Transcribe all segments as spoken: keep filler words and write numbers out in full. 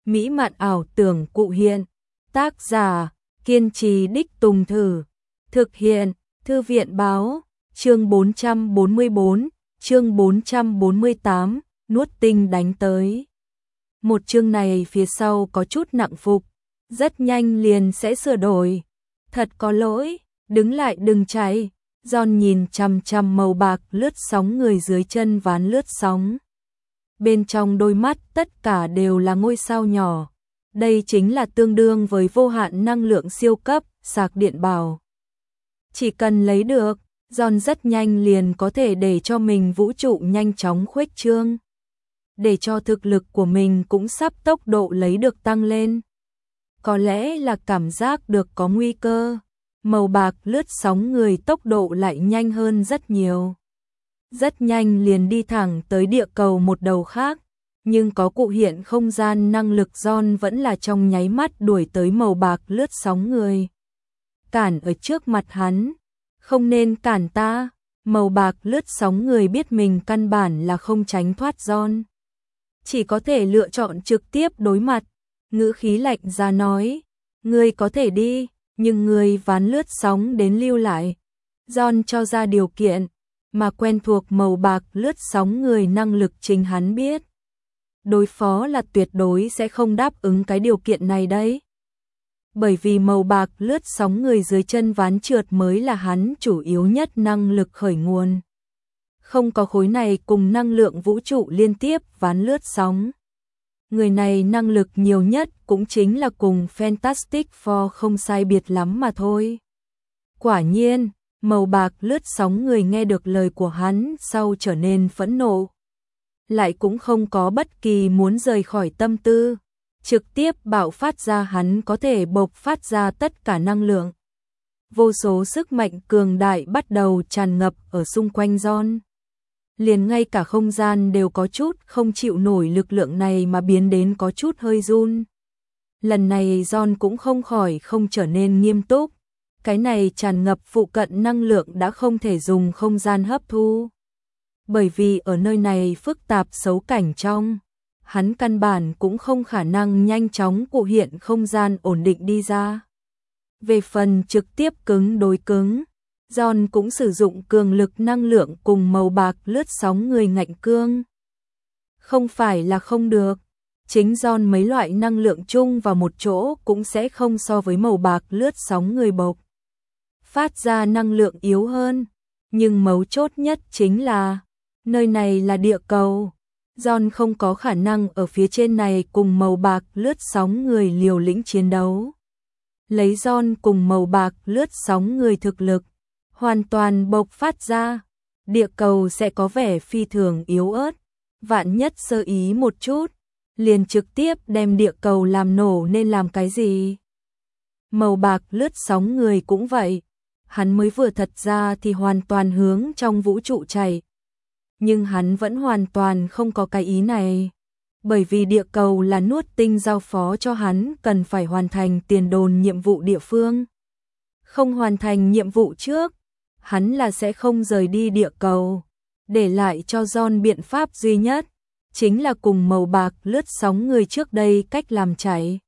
mỹ mạn ảo tưởng cụ hiện. Tác giả, kiên trì đích tùng thử. Thực hiện, Thư viện báo, chương bốn trăm bốn mươi bốn, chương bốn trăm bốn mươi tám, nuốt tinh đánh tới. Một chương này phía sau có chút nặng phục, rất nhanh liền sẽ sửa đổi. Thật có lỗi, đứng lại đừng chạy. John nhìn chằm chằm màu bạc lướt sóng người dưới chân ván lướt sóng. Bên trong đôi mắt tất cả đều là ngôi sao nhỏ. Đây chính là tương đương với vô hạn năng lượng siêu cấp, sạc điện bảo. Chỉ cần lấy được, John rất nhanh liền có thể để cho mình vũ trụ nhanh chóng khuếch trương. Để cho thực lực của mình cũng sắp tốc độ lấy được tăng lên. Có lẽ là cảm giác được có nguy cơ. Màu bạc lướt sóng người tốc độ lại nhanh hơn rất nhiều. Rất nhanh liền đi thẳng tới địa cầu một đầu khác. Nhưng có cụ hiện không gian năng lực John vẫn là trong nháy mắt đuổi tới màu bạc lướt sóng người. Cản ở trước mặt hắn. Không nên cản ta. Màu bạc lướt sóng người biết mình căn bản là không tránh thoát John. Chỉ có thể lựa chọn trực tiếp đối mặt. Ngữ khí lạnh ra nói. Ngươi có thể đi, nhưng ngươi ván lướt sóng đến lưu lại. John cho ra điều kiện, mà quen thuộc màu bạc lướt sóng người năng lực chính hắn biết. Đối phó là tuyệt đối sẽ không đáp ứng cái điều kiện này đấy. Bởi vì màu bạc lướt sóng người dưới chân ván trượt mới là hắn chủ yếu nhất năng lực khởi nguồn. Không có khối này cùng năng lượng vũ trụ liên tiếp ván lướt sóng. Người này năng lực nhiều nhất cũng chính là cùng Fantastic Four không sai biệt lắm mà thôi. Quả nhiên, màu bạc lướt sóng người nghe được lời của hắn sau trở nên phẫn nộ. Lại cũng không có bất kỳ muốn rời khỏi tâm tư. Trực tiếp bạo phát ra hắn có thể bộc phát ra tất cả năng lượng. Vô số sức mạnh cường đại bắt đầu tràn ngập ở xung quanh John. Liền ngay cả không gian đều có chút không chịu nổi lực lượng này mà biến đến có chút hơi run. Lần này John cũng không khỏi không trở nên nghiêm túc. Cái này tràn ngập phụ cận năng lượng đã không thể dùng không gian hấp thu. Bởi vì ở nơi này phức tạp xấu cảnh trong, hắn căn bản cũng không khả năng nhanh chóng cụ hiện không gian ổn định đi ra. Về phần trực tiếp cứng đối cứng, John cũng sử dụng cường lực năng lượng cùng màu bạc lướt sóng người ngạnh cương. Không phải là không được, chính John mấy loại năng lượng chung vào một chỗ cũng sẽ không so với màu bạc lướt sóng người bộc phát ra năng lượng yếu hơn. Nhưng mấu chốt nhất chính là, nơi này là địa cầu. John không có khả năng ở phía trên này cùng màu bạc lướt sóng người liều lĩnh chiến đấu. Lấy John cùng màu bạc lướt sóng người thực lực, hoàn toàn bộc phát ra, địa cầu sẽ có vẻ phi thường yếu ớt. Vạn nhất sơ ý một chút, liền trực tiếp đem địa cầu làm nổ nên làm cái gì? Màu bạc lướt sóng người cũng vậy, hắn mới vừa thật ra thì hoàn toàn hướng trong vũ trụ chạy. Nhưng hắn vẫn hoàn toàn không có cái ý này. Bởi vì địa cầu là nuốt tinh giao phó cho hắn cần phải hoàn thành tiền đồn nhiệm vụ địa phương. Không hoàn thành nhiệm vụ trước, hắn là sẽ không rời đi địa cầu. Để lại cho John biện pháp duy nhất, chính là cùng màu bạc lướt sóng người trước đây cách làm chạy.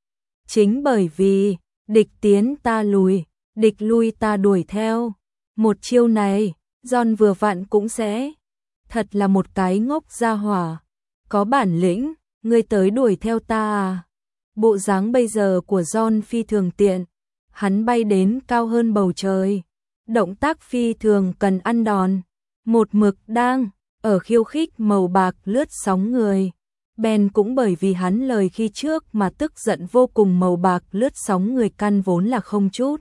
Chính bởi vì, địch tiến ta lùi, địch lui ta đuổi theo. Một chiêu này, John vừa vặn cũng sẽ. Thật là một cái ngốc gia hỏa. Có bản lĩnh, ngươi tới đuổi theo ta à? Bộ dáng bây giờ của John phi thường tiện. Hắn bay đến cao hơn bầu trời. Động tác phi thường cần ăn đòn. Một mực đang ở khiêu khích màu bạc lướt sóng người. Ben cũng bởi vì hắn lời khi trước mà tức giận vô cùng. Màu bạc lướt sóng người căn vốn là không chút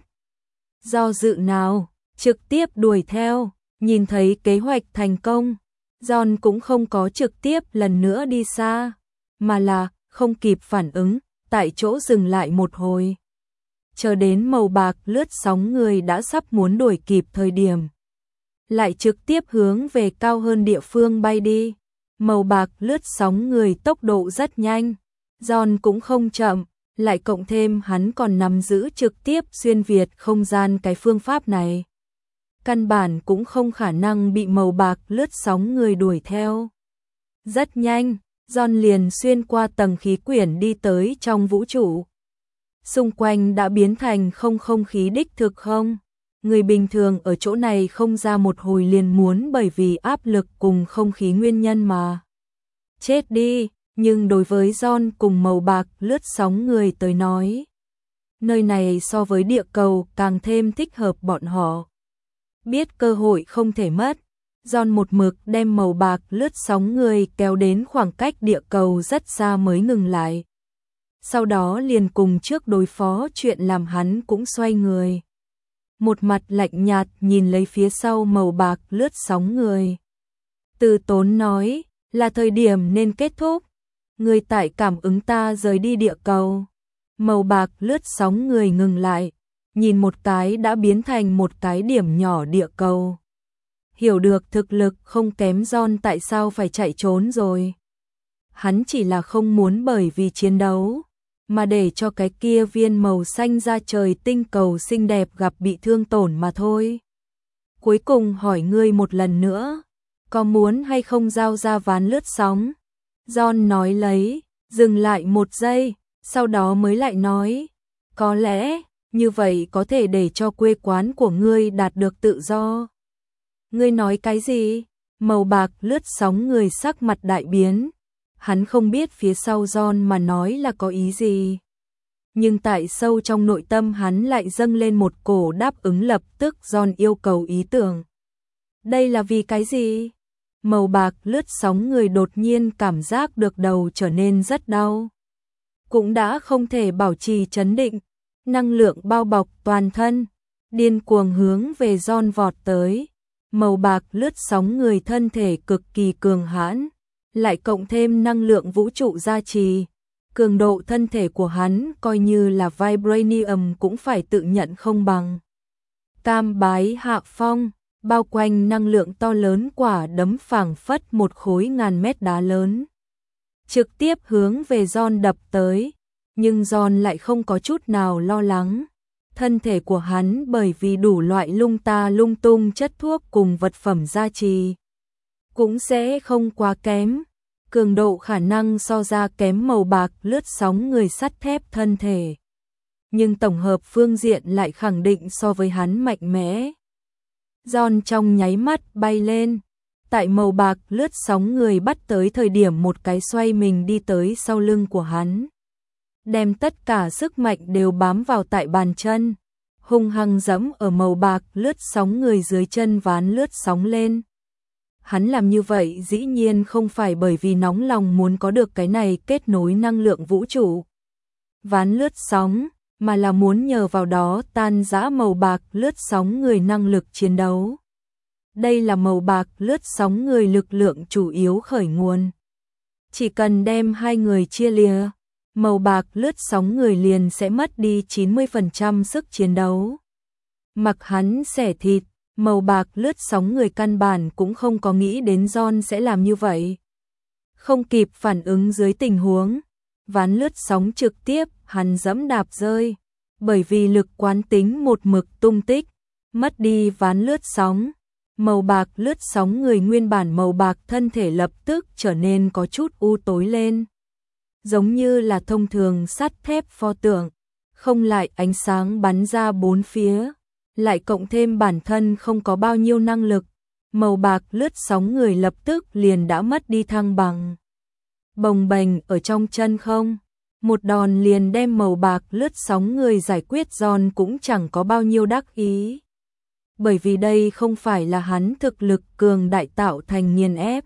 do dự nào, trực tiếp đuổi theo. Nhìn thấy kế hoạch thành công, John cũng không có trực tiếp lần nữa đi xa, mà là không kịp phản ứng, tại chỗ dừng lại một hồi. Chờ đến màu bạc lướt sóng người đã sắp muốn đuổi kịp thời điểm, lại trực tiếp hướng về cao hơn địa phương bay đi. Màu bạc lướt sóng người tốc độ rất nhanh, John cũng không chậm, lại cộng thêm hắn còn nắm giữ trực tiếp xuyên việt không gian cái phương pháp này. Căn bản cũng không khả năng bị màu bạc lướt sóng người đuổi theo. Rất nhanh, John liền xuyên qua tầng khí quyển đi tới trong vũ trụ. Xung quanh đã biến thành không không khí đích thực không? Người bình thường ở chỗ này không ra một hồi liền muốn bởi vì áp lực cùng không khí nguyên nhân mà chết đi, nhưng đối với John cùng màu bạc lướt sóng người tới nói, nơi này so với địa cầu càng thêm thích hợp bọn họ. Biết cơ hội không thể mất, John một mực đem màu bạc lướt sóng người kéo đến khoảng cách địa cầu rất xa mới ngừng lại. Sau đó liền cùng trước đối phó chuyện làm hắn cũng xoay người. Một mặt lạnh nhạt nhìn lấy phía sau màu bạc lướt sóng người. Từ Tốn nói, là thời điểm nên kết thúc. Người tại cảm ứng ta rời đi địa cầu. Màu bạc lướt sóng người ngừng lại, nhìn một cái đã biến thành một cái điểm nhỏ địa cầu. Hiểu được thực lực không kém John tại sao phải chạy trốn rồi. Hắn chỉ là không muốn bởi vì chiến đấu, mà để cho cái kia viên màu xanh ra trời tinh cầu xinh đẹp gặp bị thương tổn mà thôi. Cuối cùng hỏi ngươi một lần nữa, có muốn hay không giao ra ván lướt sóng? John nói lấy, dừng lại một giây, sau đó mới lại nói, có lẽ, như vậy có thể để cho quê quán của ngươi đạt được tự do. Ngươi nói cái gì? Màu bạc lướt sóng người sắc mặt đại biến. Hắn không biết phía sau John mà nói là có ý gì. Nhưng tại sâu trong nội tâm hắn lại dâng lên một cổ đáp ứng lập tức John yêu cầu ý tưởng. Đây là vì cái gì? Màu bạc lướt sóng người đột nhiên cảm giác được đầu trở nên rất đau. Cũng đã không thể bảo trì trấn định, năng lượng bao bọc toàn thân, điên cuồng hướng về John vọt tới. Màu bạc lướt sóng người thân thể cực kỳ cường hãn, lại cộng thêm năng lượng vũ trụ gia trì. Cường độ thân thể của hắn coi như là Vibranium cũng phải tự nhận không bằng. Tam bái hạ phong, bao quanh năng lượng to lớn quả đấm phảng phất một khối ngàn mét đá lớn. Trực tiếp hướng về John đập tới, nhưng John lại không có chút nào lo lắng. Thân thể của hắn bởi vì đủ loại lung ta lung tung chất thuốc cùng vật phẩm gia trì, cũng sẽ không quá kém. Cường độ khả năng so ra kém màu bạc lướt sóng người sắt thép thân thể. Nhưng tổng hợp phương diện lại khẳng định so với hắn mạnh mẽ. John trong nháy mắt bay lên. Tại màu bạc lướt sóng người bắt tới thời điểm một cái xoay mình đi tới sau lưng của hắn. Đem tất cả sức mạnh đều bám vào tại bàn chân. Hung hăng giẫm ở màu bạc lướt sóng người dưới chân ván lướt sóng lên. Hắn làm như vậy dĩ nhiên không phải bởi vì nóng lòng muốn có được cái này kết nối năng lượng vũ trụ. Ván lướt sóng, mà là muốn nhờ vào đó tan rã màu bạc lướt sóng người năng lực chiến đấu. Đây là màu bạc lướt sóng người lực lượng chủ yếu khởi nguồn. Chỉ cần đem hai người chia lìa, màu bạc lướt sóng người liền sẽ mất đi chín mươi phần trăm sức chiến đấu. Mặc hắn xẻ thịt, màu bạc lướt sóng người căn bản cũng không có nghĩ đến John sẽ làm như vậy. Không kịp phản ứng dưới tình huống, ván lướt sóng trực tiếp hắn dẫm đạp rơi, bởi vì lực quán tính một mực tung tích, mất đi ván lướt sóng. Màu bạc lướt sóng người nguyên bản màu bạc thân thể lập tức trở nên có chút u tối lên. Giống như là thông thường sắt thép pho tượng, không lại ánh sáng bắn ra bốn phía, lại cộng thêm bản thân không có bao nhiêu năng lực, màu bạc lướt sóng người lập tức liền đã mất đi thăng bằng. Bồng bềnh ở trong chân không, một đòn liền đem màu bạc lướt sóng người giải quyết. John cũng chẳng có bao nhiêu đắc ý. Bởi vì đây không phải là hắn thực lực cường đại tạo thành nghiền ép,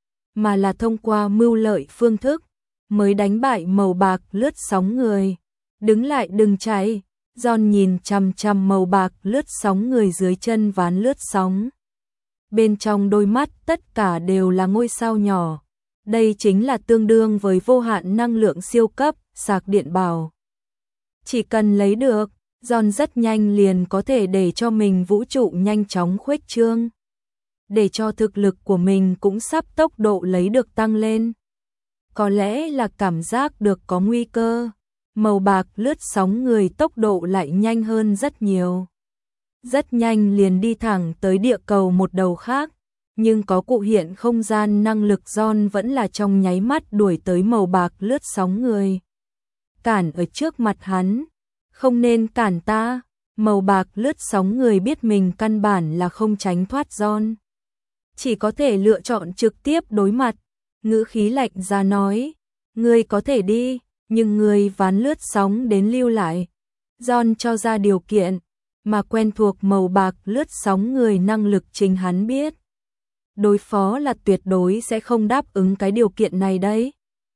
mà là thông qua mưu lợi phương thức mới đánh bại màu bạc lướt sóng người. Đứng lại đừng chạy. John nhìn chằm chằm màu bạc lướt sóng người dưới chân ván lướt sóng. Bên trong đôi mắt tất cả đều là ngôi sao nhỏ. Đây chính là tương đương với vô hạn năng lượng siêu cấp, sạc điện bảo. Chỉ cần lấy được, John rất nhanh liền có thể để cho mình vũ trụ nhanh chóng khuếch trương. Để cho thực lực của mình cũng sắp tốc độ lấy được tăng lên. Có lẽ là cảm giác được có nguy cơ. Màu bạc lướt sóng người tốc độ lại nhanh hơn rất nhiều. Rất nhanh liền đi thẳng tới địa cầu một đầu khác. nhưng có cụ hiện không gian năng lực John vẫn là trong nháy mắt đuổi tới màu bạc lướt sóng người. Cản ở trước mặt hắn, không nên cản ta, màu bạc lướt sóng người biết mình căn bản là không tránh thoát John. Chỉ có thể lựa chọn trực tiếp đối mặt, ngữ khí lạnh ra nói, ngươi có thể đi, nhưng ngươi ván lướt sóng đến lưu lại. John cho ra điều kiện, mà quen thuộc màu bạc lướt sóng người năng lực chính hắn biết. Đối phó là tuyệt đối sẽ không đáp ứng cái điều kiện này đấy.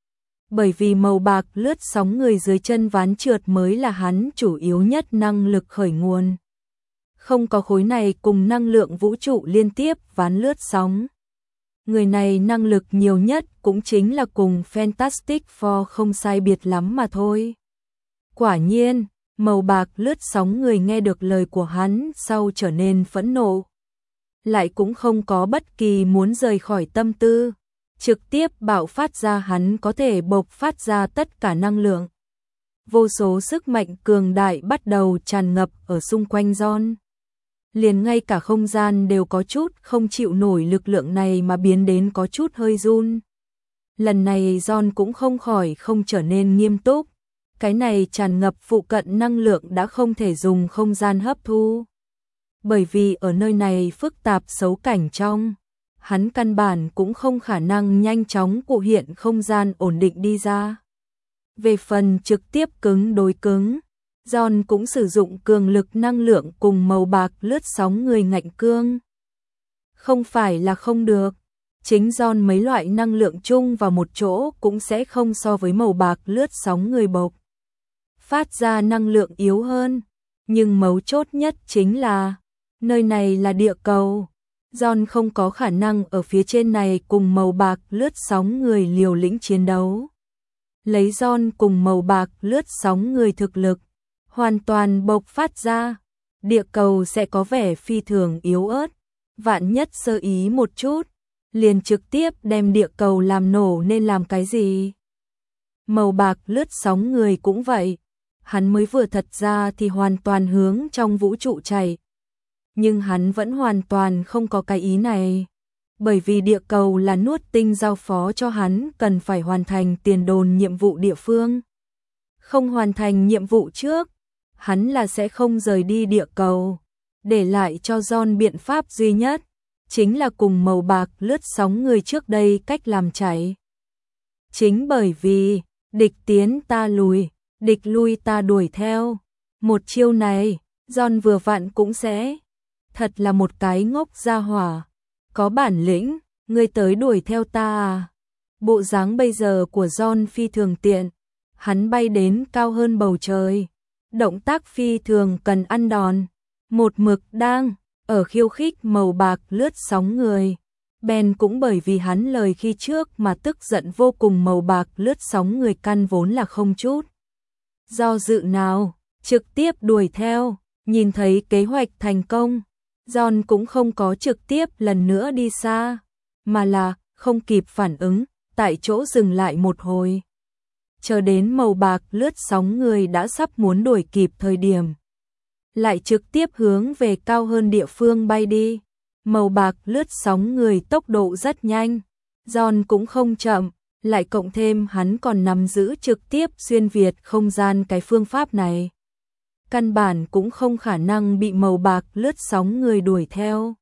Bởi vì màu bạc lướt sóng người dưới chân ván trượt mới là hắn chủ yếu nhất năng lực khởi nguồn. Không có khối này cùng năng lượng vũ trụ liên tiếp ván lướt sóng. Người này năng lực nhiều nhất cũng chính là cùng Fantastic Four không sai biệt lắm mà thôi. Quả nhiên, màu bạc lướt sóng người nghe được lời của hắn sau trở nên phẫn nộ. Lại cũng không có bất kỳ muốn rời khỏi tâm tư, trực tiếp bạo phát ra hắn có thể bộc phát ra tất cả năng lượng. Vô số sức mạnh cường đại bắt đầu tràn ngập ở xung quanh John. Liền ngay cả không gian đều có chút không chịu nổi lực lượng này mà biến đến có chút hơi run. Lần này John cũng không khỏi không trở nên nghiêm túc. Cái này tràn ngập phụ cận năng lượng đã không thể dùng không gian hấp thu. Bởi vì ở nơi này phức tạp xấu cảnh trong, hắn căn bản cũng không khả năng nhanh chóng cụ hiện không gian ổn định đi ra. Về phần trực tiếp cứng đối cứng, John cũng sử dụng cường lực năng lượng cùng màu bạc lướt sóng người ngạnh cương. Không phải là không được, chính John mấy loại năng lượng chung vào một chỗ cũng sẽ không so với màu bạc lướt sóng người bộc phát ra năng lượng yếu hơn, nhưng mấu chốt nhất chính là nơi này là địa cầu. John không có khả năng ở phía trên này cùng màu bạc lướt sóng người liều lĩnh chiến đấu. Lấy John cùng màu bạc lướt sóng người thực lực, hoàn toàn bộc phát ra, địa cầu sẽ có vẻ phi thường yếu ớt, vạn nhất sơ ý một chút, liền trực tiếp đem địa cầu làm nổ nên làm cái gì. Màu bạc lướt sóng người cũng vậy, hắn mới vừa thật ra thì hoàn toàn hướng trong vũ trụ chạy. Nhưng hắn vẫn hoàn toàn không có cái ý này, bởi vì địa cầu là nuốt tinh giao phó cho hắn cần phải hoàn thành tiền đồn nhiệm vụ địa phương. Không hoàn thành nhiệm vụ trước, hắn là sẽ không rời đi địa cầu, để lại cho John biện pháp duy nhất, chính là cùng màu bạc lướt sóng người trước đây cách làm chạy. Chính bởi vì, địch tiến ta lùi, địch lui ta đuổi theo, một chiêu này, John vừa vặn cũng sẽ. Thật là một cái ngốc gia hỏa, có bản lĩnh, ngươi tới đuổi theo ta à. Bộ dáng bây giờ của John phi thường tiện, hắn bay đến cao hơn bầu trời, động tác phi thường cần ăn đòn, một mực đang ở khiêu khích màu bạc lướt sóng người. Ben cũng bởi vì hắn lời khi trước mà tức giận vô cùng, màu bạc lướt sóng người căn vốn là không chút do dự nào, trực tiếp đuổi theo, nhìn thấy kế hoạch thành công. John cũng không có trực tiếp lần nữa đi xa, mà là không kịp phản ứng, tại chỗ dừng lại một hồi. Chờ đến màu bạc lướt sóng người đã sắp muốn đuổi kịp thời điểm, lại trực tiếp hướng về cao hơn địa phương bay đi. Màu bạc lướt sóng người tốc độ rất nhanh, John cũng không chậm, lại cộng thêm hắn còn nắm giữ trực tiếp xuyên việt không gian cái phương pháp này. Căn bản cũng không khả năng bị màu bạc lướt sóng người đuổi theo.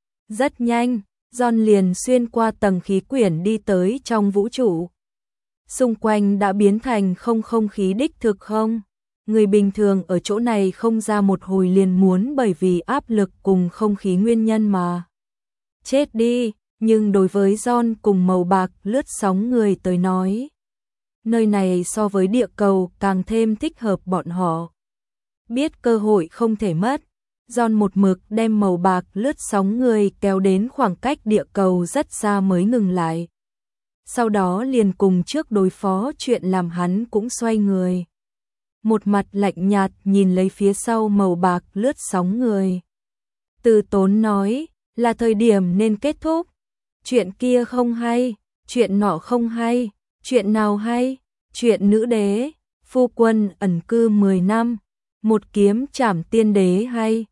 Rất nhanh, John liền xuyên qua tầng khí quyển đi tới trong vũ trụ. Xung quanh đã biến thành không không khí đích thực không. Người bình thường ở chỗ này không ra một hồi liền muốn bởi vì áp lực cùng không khí nguyên nhân mà chết đi, nhưng đối với John cùng màu bạc lướt sóng người tới nói, nơi này so với địa cầu càng thêm thích hợp bọn họ. Biết cơ hội không thể mất, John một mực đem màu bạc lướt sóng người kéo đến khoảng cách địa cầu rất xa mới ngừng lại. Sau đó liền cùng trước đối phó chuyện làm hắn cũng xoay người. Một mặt lạnh nhạt nhìn lấy phía sau màu bạc lướt sóng người. Từ tốn nói, là thời điểm nên kết thúc. Chuyện kia không hay, chuyện nọ không hay, chuyện nào hay, chuyện nữ đế, phu quân ẩn cư mười năm. Một kiếm trảm tiên đế hay,